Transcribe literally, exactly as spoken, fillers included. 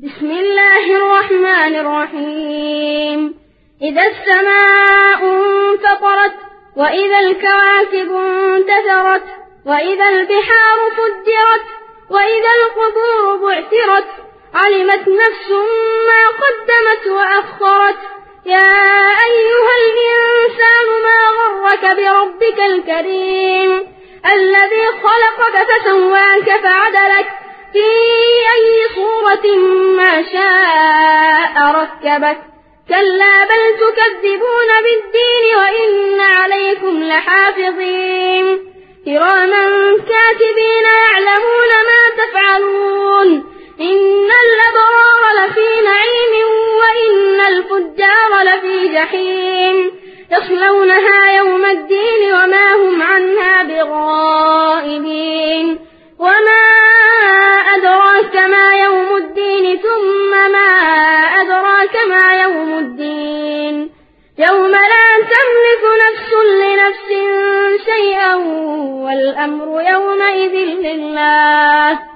بسم الله الرحمن الرحيم. إذا السماء انفطرت وإذا الكواكب انتثرت وإذا البحار فجرت وإذا القبور بعثرت علمت نفس ما قدمت وأخرت. يا أيها الإنسان ما غرك بربك الكريم الذي خلقك فسواك فعدلك في أي صورة ما شاء ركبك. كلا بل تكذبون بالدين وإن عليكم لحافظين كراما كاتبين يعلمون ما تفعلون. إن الأبرار لفي نعيم وإن الفجار لفي جحيم يصلونها يوم الدين وما هم عنها بغائبين. وما أدراك ما يوم الدين ثم ما أدراك ما يوم الدين يوم لا تملك نفس لنفس شيئا والأمر يومئذ لله.